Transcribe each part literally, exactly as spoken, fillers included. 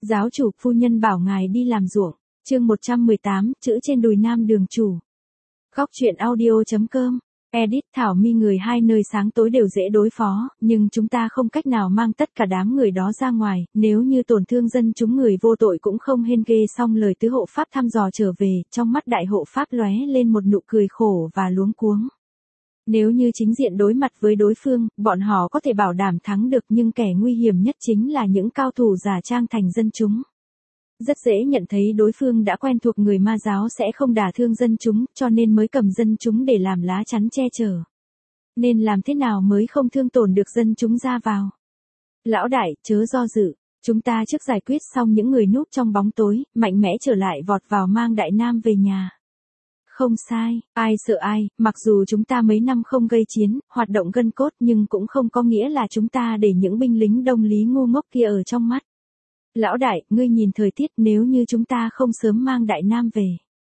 Giáo chủ, phu nhân bảo ngài đi làm ruộng. Chương một trăm mười tám, chữ trên đùi nam đường chủ. Góc truyện audio chấm com. Edit Thảo Mi người hai nơi sáng tối đều dễ đối phó, nhưng chúng ta không cách nào mang tất cả đám người đó ra ngoài, nếu như tổn thương dân chúng người vô tội cũng không hên ghê. Xong lời tứ hộ pháp thăm dò trở về, trong mắt đại hộ pháp lóe lên một nụ cười khổ và luống cuống. Nếu như chính diện đối mặt với đối phương, bọn họ có thể bảo đảm thắng được, nhưng kẻ nguy hiểm nhất chính là những cao thủ giả trang thành dân chúng. Rất dễ nhận thấy đối phương đã quen thuộc người ma giáo sẽ không đả thương dân chúng, cho nên mới cầm dân chúng để làm lá chắn che chở. Nên làm thế nào mới không thương tổn được dân chúng ra vào? Lão đại, chớ do dự, chúng ta trước giải quyết xong những người núp trong bóng tối, mạnh mẽ trở lại vọt vào mang Đại Nam về nhà. Không sai, ai sợ ai, mặc dù chúng ta mấy năm không gây chiến, hoạt động gân cốt, nhưng cũng không có nghĩa là chúng ta để những binh lính Đông Lý ngu ngốc kia ở trong mắt. Lão đại, ngươi nhìn thời tiết, nếu như chúng ta không sớm mang Đại Nam về.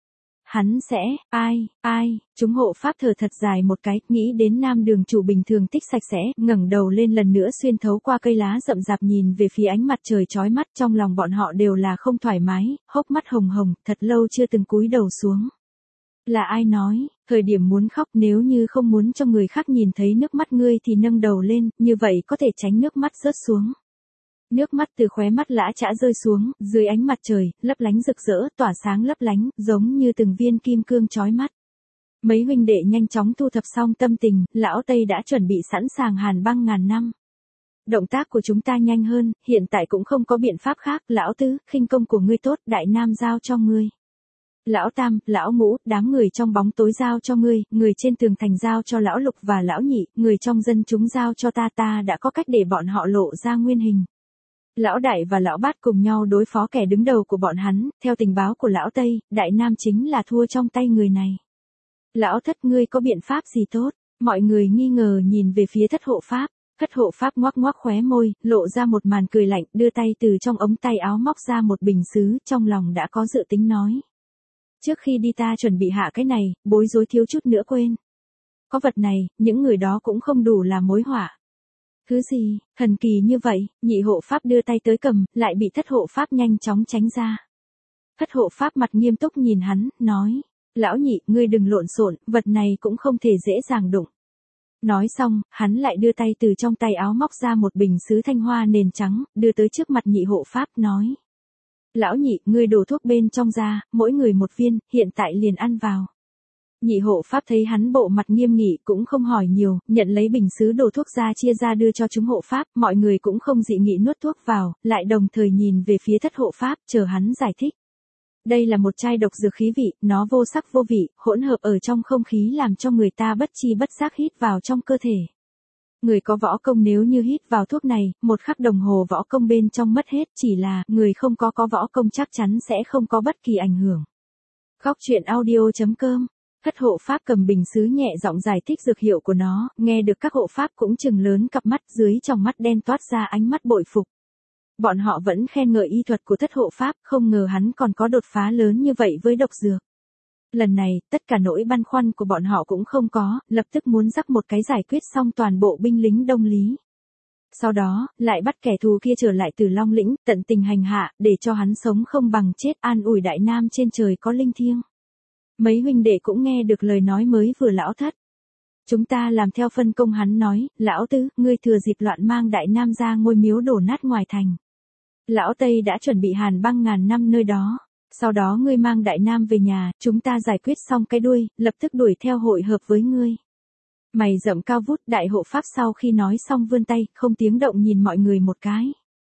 Hắn sẽ, ai, ai, chúng hộ pháp thở thật dài một cái, nghĩ đến nam đường chủ bình thường tích sạch sẽ, ngẩng đầu lên lần nữa xuyên thấu qua cây lá rậm rạp nhìn về phía ánh mặt trời chói mắt, trong lòng bọn họ đều là không thoải mái, hốc mắt hồng hồng, thật lâu chưa từng cúi đầu xuống. Là ai nói, thời điểm muốn khóc, nếu như không muốn cho người khác nhìn thấy nước mắt ngươi thì nâng đầu lên, như vậy có thể tránh nước mắt rớt xuống. Nước mắt từ khóe mắt lã chã rơi xuống, dưới ánh mặt trời, lấp lánh rực rỡ, tỏa sáng lấp lánh, giống như từng viên kim cương chói mắt. Mấy huynh đệ nhanh chóng thu thập xong tâm tình, lão Tây đã chuẩn bị sẵn sàng hàn băng ngàn năm. Động tác của chúng ta nhanh hơn, hiện tại cũng không có biện pháp khác, lão Tứ, khinh công của ngươi tốt, Đại Nam giao cho ngươi. Lão Tam, lão Ngũ, đám người trong bóng tối giao cho ngươi, người trên tường thành giao cho lão Lục và lão Nhị, người trong dân chúng giao cho ta, ta đã có cách để bọn họ lộ ra nguyên hình. Lão Đại và lão Bát cùng nhau đối phó kẻ đứng đầu của bọn hắn, theo tình báo của lão Tây, Đại Nam chính là thua trong tay người này. Lão Thất, ngươi có biện pháp gì tốt? Mọi người nghi ngờ nhìn về phía Thất hộ pháp. Thất hộ pháp ngoác ngoác khóe môi, lộ ra một màn cười lạnh, đưa tay từ trong ống tay áo móc ra một bình sứ, trong lòng đã có dự tính nói. Trước khi đi ta chuẩn bị hạ cái này, bối rối thiếu chút nữa quên. Có vật này, những người đó cũng không đủ là mối họa. Thứ gì, thần kỳ như vậy, nhị hộ pháp đưa tay tới cầm, lại bị thất hộ pháp nhanh chóng tránh ra. Thất hộ pháp mặt nghiêm túc nhìn hắn, nói, lão Nhị, ngươi đừng lộn xộn, vật này cũng không thể dễ dàng đụng. Nói xong, hắn lại đưa tay từ trong tay áo móc ra một bình sứ thanh hoa nền trắng, đưa tới trước mặt nhị hộ pháp, nói. Lão Nhị, ngươi đổ thuốc bên trong ra, mỗi người một viên, hiện tại liền ăn vào. Nhị hộ pháp thấy hắn bộ mặt nghiêm nghị cũng không hỏi nhiều, nhận lấy bình sứ đổ thuốc ra chia ra đưa cho chúng hộ pháp, mọi người cũng không dị nghị nuốt thuốc vào, lại đồng thời nhìn về phía thất hộ pháp, chờ hắn giải thích. Đây là một chai độc dược khí vị, nó vô sắc vô vị, hỗn hợp ở trong không khí làm cho người ta bất chi bất giác hít vào trong cơ thể. Người có võ công nếu như hít vào thuốc này, một khắc đồng hồ võ công bên trong mất hết, chỉ là, người không có có võ công chắc chắn sẽ không có bất kỳ ảnh hưởng. Góc truyện audio chấm com. Thất hộ pháp cầm bình sứ nhẹ giọng giải thích dược hiệu của nó, nghe được các hộ pháp cũng trừng lớn cặp mắt, dưới trong mắt đen toát ra ánh mắt bội phục. Bọn họ vẫn khen ngợi y thuật của thất hộ pháp, không ngờ hắn còn có đột phá lớn như vậy với độc dược. Lần này, tất cả nỗi băn khoăn của bọn họ cũng không có, lập tức muốn rắc một cái giải quyết xong toàn bộ binh lính Đông Lý. Sau đó, lại bắt kẻ thù kia trở lại từ Long Lĩnh, tận tình hành hạ, để cho hắn sống không bằng chết, an ủi Đại Nam trên trời có linh thiêng. Mấy huynh đệ cũng nghe được lời nói mới vừa lão Thất. Chúng ta làm theo phân công hắn nói, lão Tứ, ngươi thừa dịp loạn mang Đại Nam ra ngôi miếu đổ nát ngoài thành. Lão Tây đã chuẩn bị hàn băng ngàn năm nơi đó. Sau đó ngươi mang Đại Nam về nhà, chúng ta giải quyết xong cái đuôi, lập tức đuổi theo hội hợp với ngươi. Mày rậm cao vút, đại hộ pháp sau khi nói xong vươn tay, không tiếng động nhìn mọi người một cái.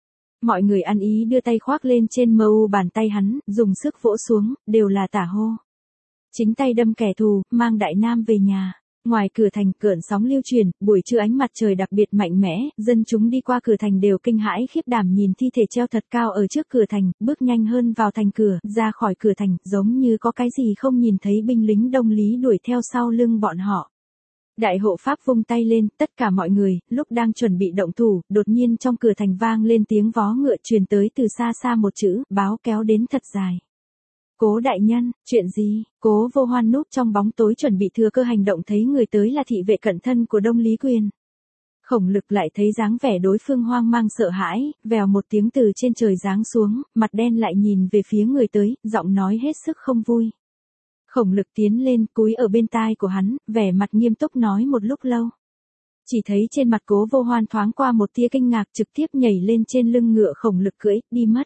Mọi người ăn ý đưa tay khoác lên trên mờ u bàn tay hắn, dùng sức vỗ xuống, đều là tả hô. Chính tay đâm kẻ thù, mang Đại Nam về nhà. Ngoài cửa thành, cơn sóng lưu truyền, buổi trưa ánh mặt trời đặc biệt mạnh mẽ, dân chúng đi qua cửa thành đều kinh hãi khiếp đảm nhìn thi thể treo thật cao ở trước cửa thành, bước nhanh hơn vào thành cửa, ra khỏi cửa thành, giống như có cái gì không nhìn thấy binh lính Đông Lý đuổi theo sau lưng bọn họ. Đại hộ pháp vung tay lên, tất cả mọi người, lúc đang chuẩn bị động thủ, đột nhiên trong cửa thành vang lên tiếng vó ngựa truyền tới từ xa xa một chữ, báo kéo đến thật dài. Cố đại nhân, chuyện gì? Cố Vô Hoan núp trong bóng tối chuẩn bị thừa cơ hành động thấy người tới là thị vệ cận thân của Đông Lý Quyền. Khổng Lực lại thấy dáng vẻ đối phương hoang mang sợ hãi, vèo một tiếng từ trên trời giáng xuống, mặt đen lại nhìn về phía người tới, giọng nói hết sức không vui. Khổng Lực tiến lên, cúi ở bên tai của hắn, vẻ mặt nghiêm túc nói một lúc lâu. Chỉ thấy trên mặt Cố Vô Hoan thoáng qua một tia kinh ngạc, trực tiếp nhảy lên trên lưng ngựa Khổng Lực cưỡi, đi mất.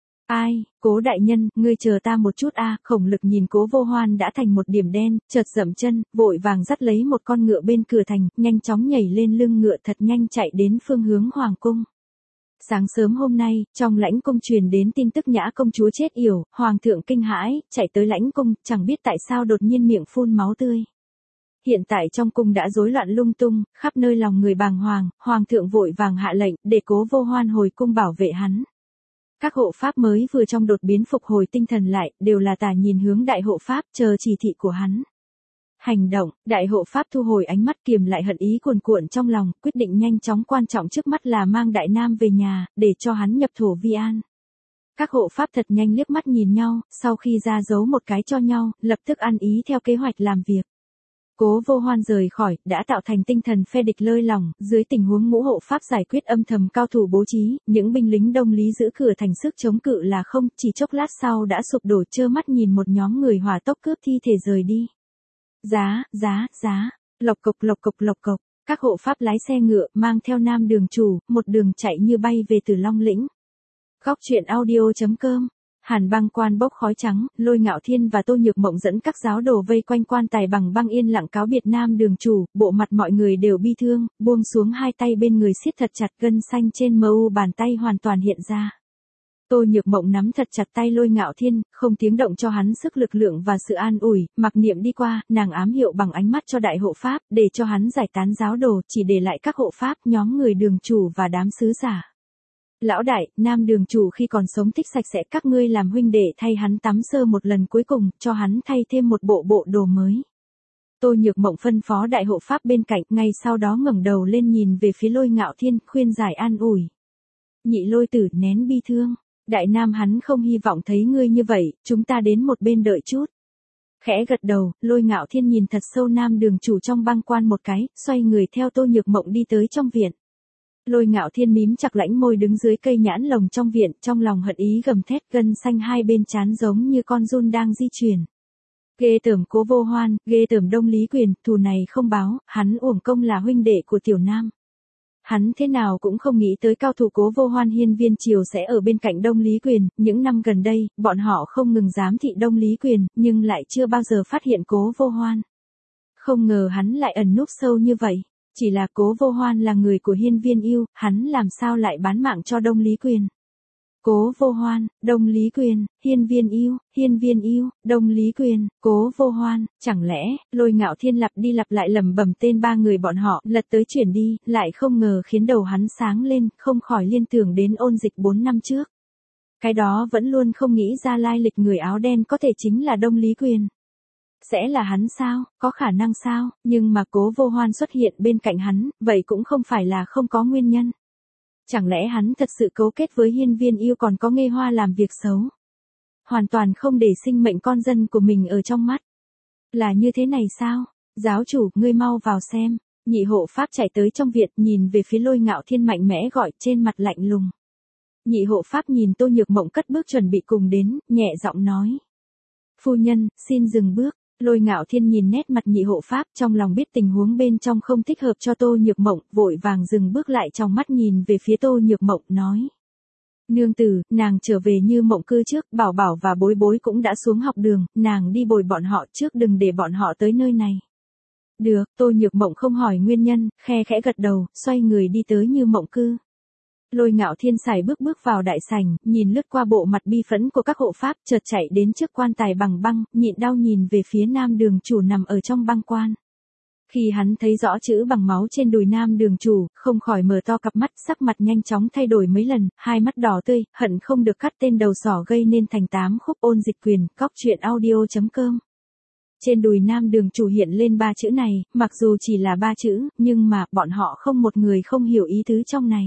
Ai, Cố đại nhân, ngươi chờ ta một chút a. Khổng Lực nhìn Cố Vô Hoan đã thành một điểm đen, chợt dậm chân, vội vàng dắt lấy một con ngựa bên cửa thành, nhanh chóng nhảy lên lưng ngựa thật nhanh chạy đến phương hướng hoàng cung. Sáng sớm hôm nay, trong lãnh cung truyền đến tin tức Nhã công chúa chết yểu, hoàng thượng kinh hãi, chạy tới lãnh cung, chẳng biết tại sao đột nhiên miệng phun máu tươi. Hiện tại trong cung đã rối loạn lung tung, khắp nơi lòng người bàng hoàng, hoàng thượng vội vàng hạ lệnh để Cố Vô Hoan hồi cung bảo vệ hắn. Các hộ pháp mới vừa trong đột biến phục hồi tinh thần lại, đều là tả nhìn hướng đại hộ pháp chờ chỉ thị của hắn. Hành động, đại hộ pháp thu hồi ánh mắt kiềm lại hận ý cuồn cuộn trong lòng, quyết định nhanh chóng quan trọng trước mắt là mang đại nam về nhà, để cho hắn nhập thổ vi an. Các hộ pháp thật nhanh liếc mắt nhìn nhau, sau khi ra dấu một cái cho nhau, lập tức ăn ý theo kế hoạch làm việc. Cố Vô Hoan rời khỏi, đã tạo thành tinh thần phe địch lơi lỏng, dưới tình huống ngũ hộ pháp giải quyết âm thầm cao thủ bố trí, những binh lính Đông Lý giữ cửa thành sức chống cự là không, chỉ chốc lát sau đã sụp đổ trơ mắt nhìn một nhóm người hỏa tốc cướp thi thể rời đi. Giá, giá, giá, lộc cộc lộc cộc lộc cộc, các hộ pháp lái xe ngựa mang theo nam đường chủ, một đường chạy như bay về từ Long Lĩnh. Góc truyện audio chấm com. Hàn Băng Quan bốc khói trắng, Lôi Ngạo Thiên và Tô Nhược Mộng dẫn các giáo đồ vây quanh quan tài bằng băng yên lặng cáo biệt nam đường chủ, bộ mặt mọi người đều bi thương, buông xuống hai tay bên người siết thật chặt, gân xanh trên mờ u bàn tay hoàn toàn hiện ra. Tô Nhược Mộng nắm thật chặt tay Lôi Ngạo Thiên, không tiếng động cho hắn sức lực lượng và sự an ủi, mặc niệm đi qua, nàng ám hiệu bằng ánh mắt cho đại hộ pháp, để cho hắn giải tán giáo đồ, chỉ để lại các hộ pháp, nhóm người đường chủ và đám sứ giả. Lão đại, nam đường chủ khi còn sống thích sạch sẽ, các ngươi làm huynh đệ thay hắn tắm sơ một lần cuối cùng, cho hắn thay thêm một bộ bộ đồ mới. Tô Nhược Mộng phân phó đại hộ pháp bên cạnh, ngay sau đó ngẩng đầu lên nhìn về phía Lôi Ngạo Thiên, khuyên giải an ủi. Nhị Lôi tử nén bi thương, đại nam hắn không hy vọng thấy ngươi như vậy, chúng ta đến một bên đợi chút. Khẽ gật đầu, Lôi Ngạo Thiên nhìn thật sâu nam đường chủ trong băng quan một cái, xoay người theo Tô Nhược Mộng đi tới trong viện. Lôi Ngạo Thiên mím chặt lãnh môi đứng dưới cây nhãn lồng trong viện, trong lòng hận ý gầm thét, gân xanh hai bên trán giống như con giun đang di chuyển. Ghê tởm Cố Vô Hoan, ghê tởm Đông Lý Quyền, thù này không báo, hắn uổng công là huynh đệ của tiểu nam. Hắn thế nào cũng không nghĩ tới cao thủ Cố Vô Hoan Hiên Viên Triều sẽ ở bên cạnh Đông Lý Quyền, những năm gần đây, bọn họ không ngừng giám thị Đông Lý Quyền, nhưng lại chưa bao giờ phát hiện Cố Vô Hoan. Không ngờ hắn lại ẩn núp sâu như vậy. Chỉ là Cố Vô Hoan là người của Hiên Viên Yêu, hắn làm sao lại bán mạng cho Đông Lý Quyền. Cố Vô Hoan, Đông Lý Quyền, Hiên Viên Yêu, Hiên Viên Yêu, Đông Lý Quyền, Cố Vô Hoan, chẳng lẽ, Lôi Ngạo Thiên lặp đi lặp lại lẩm bẩm tên ba người bọn họ, lật tới chuyển đi, lại không ngờ khiến đầu hắn sáng lên, không khỏi liên tưởng đến ôn dịch bốn năm trước. Cái đó vẫn luôn không nghĩ ra lai lịch người áo đen có thể chính là Đông Lý Quyền. Sẽ là hắn sao, có khả năng sao, nhưng mà Cố Vô Hoan xuất hiện bên cạnh hắn, vậy cũng không phải là không có nguyên nhân. Chẳng lẽ hắn thật sự cấu kết với Hiên Viên Yêu còn có Nghê Hoa làm việc xấu? Hoàn toàn không để sinh mệnh con dân của mình ở trong mắt. Là như thế này sao? Giáo chủ, ngươi mau vào xem. Nhị hộ pháp chạy tới trong viện, nhìn về phía Lôi Ngạo Thiên mạnh mẽ gọi, trên mặt lạnh lùng. Nhị hộ pháp nhìn Tô Nhược Mộng cất bước chuẩn bị cùng đến, nhẹ giọng nói. Phu nhân, xin dừng bước. Lôi Ngạo Thiên nhìn nét mặt nhị hộ pháp, trong lòng biết tình huống bên trong không thích hợp cho Tô Nhược Mộng, vội vàng dừng bước lại, trong mắt nhìn về phía Tô Nhược Mộng, nói. Nương tử, nàng trở về như mộng cư trước, bảo bảo và bối bối cũng đã xuống học đường, nàng đi bồi bọn họ trước, đừng để bọn họ tới nơi này. Được, Tô Nhược Mộng không hỏi nguyên nhân, khe khẽ gật đầu, xoay người đi tới như mộng cư. Lôi Ngạo Thiên xài bước bước vào đại sảnh, nhìn lướt qua bộ mặt bi phẫn của các hộ pháp, chợt chạy đến trước quan tài bằng băng, nhịn đau nhìn về phía nam đường chủ nằm ở trong băng quan. Khi hắn thấy rõ chữ bằng máu trên đùi nam đường chủ, không khỏi mở to cặp mắt, sắc mặt nhanh chóng thay đổi mấy lần, hai mắt đỏ tươi, hận không được cắt tên đầu sỏ gây nên thành tám khúc. Ôn Dịch Quyền, góc truyện audio chấm com. Trên đùi nam đường chủ hiện lên ba chữ này, mặc dù chỉ là ba chữ, nhưng mà, bọn họ không một người không hiểu ý tứ trong này.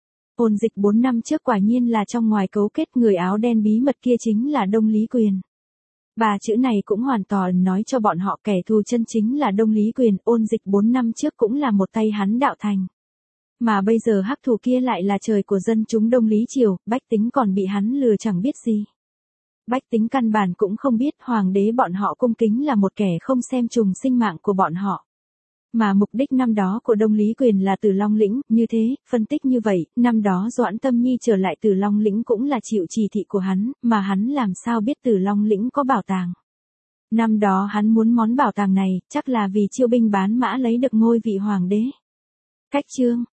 Ôn dịch bốn năm trước quả nhiên là trong ngoài cấu kết, người áo đen bí mật kia chính là Đông Lý Quyền. Ba chữ này cũng hoàn toàn nói cho bọn họ kẻ thù chân chính là Đông Lý Quyền, ôn dịch bốn năm trước cũng là một tay hắn đạo thành. Mà bây giờ hắc thủ kia lại là trời của dân chúng Đông Lý Triều, bách tính còn bị hắn lừa chẳng biết gì. Bách tính căn bản cũng không biết hoàng đế bọn họ cung kính là một kẻ không xem trùng sinh mạng của bọn họ. Mà mục đích năm đó của Đông Lý Quyền là Tử Long Lĩnh, như thế, phân tích như vậy, năm đó Doãn Tâm Nhi trở lại Tử Long Lĩnh cũng là chịu chỉ thị của hắn, mà hắn làm sao biết Tử Long Lĩnh có bảo tàng. Năm đó hắn muốn món bảo tàng này, chắc là vì chiêu binh bán mã lấy được ngôi vị hoàng đế. Cách chương